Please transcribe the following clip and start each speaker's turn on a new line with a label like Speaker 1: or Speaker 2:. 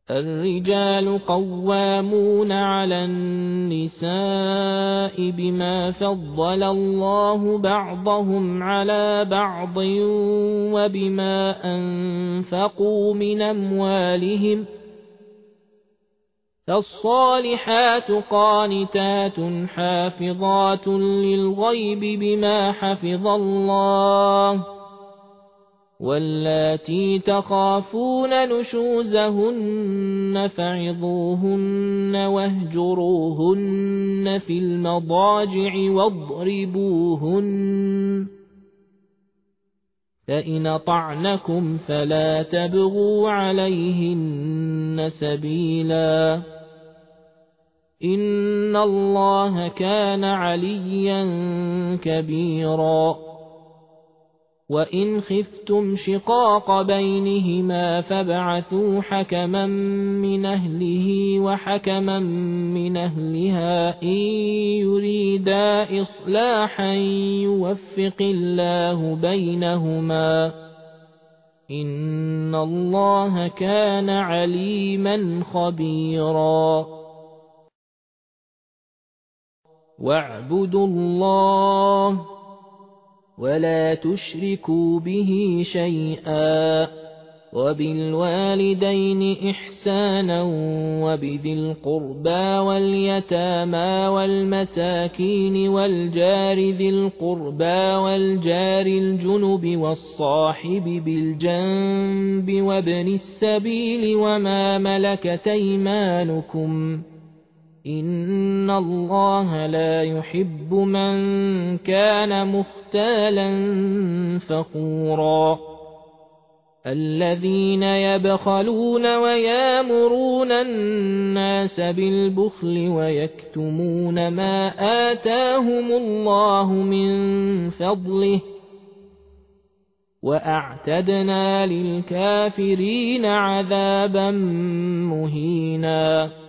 Speaker 1: الرجال قوامون على النساء بما فضل الله بعضهم على بعض وبما أنفقوا من أموالهم، فالصالحات قانتات حافظات للغيب بما حفظ الله، واللاتي تخافون نشوزهن فعظوهن واهجروهن في المضاجع واضربوهن، فإن أطعنكم فلا تبغوا عليهن سبيلا، إن الله كان عليا كبيرا. وإن خفتم شقاق بينهما فابعثوا حكما من أهله وحكما من أهلها إن يريدا إصلاحا يوفق الله بينهما، إن الله كان عليما خبيرا. واعبدوا الله ولا تشركوا به شيئا، وبالوالدين إحسانا وبذي القربى واليتامى والمساكين والجار ذي القربى والجار الجنب والصاحب بالجنب وابن السبيل وما ملكت أيمانكم، إن الله لا يحب من كان مختالا فخورا. الذين يبخلون ويامرون الناس بالبخل ويكتمون ما آتاهم الله من فضله، وأعتدنا للكافرين عذابا مهينا.